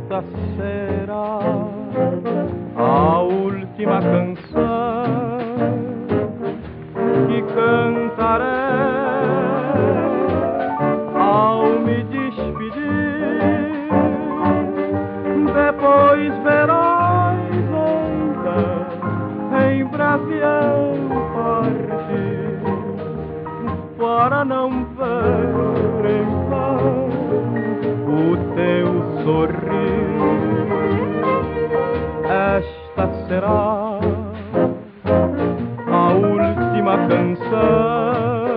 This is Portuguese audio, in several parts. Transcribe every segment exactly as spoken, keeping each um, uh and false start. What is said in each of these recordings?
esta será a última canção que cantarei ao me despedir. Depois verás onda em breve eu partir, para não ver em vão o teu sorrir. Esta será a última canção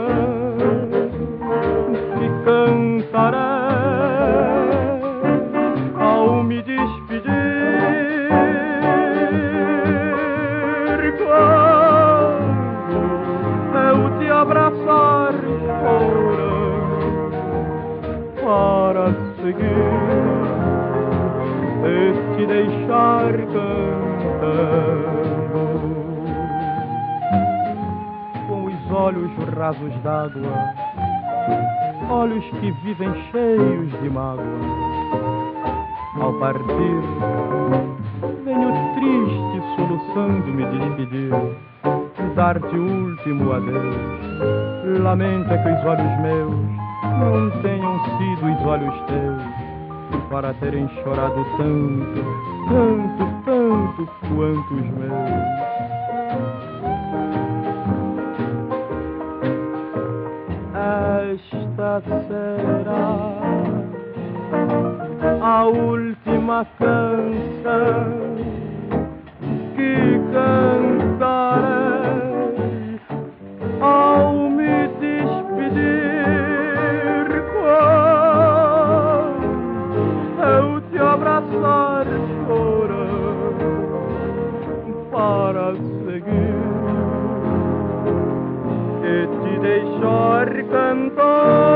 que cantarei ao me despedir. Quando eu te abraçar chorando, para seguir e te deixar cantando, com os olhos rasos d'água, olhos que vivem cheios de mágoa. Ao partir, venho triste soluçando me despedir, dar-te o último adeus. Lamenta que os olhos meus não tenham sido os olhos teus, para terem chorado tanto, tanto, tanto quanto os meus. Esta será a última canção que cantarei ao me despedir. Quando eu te abraçar chorando, para seguir e te deixar cantar.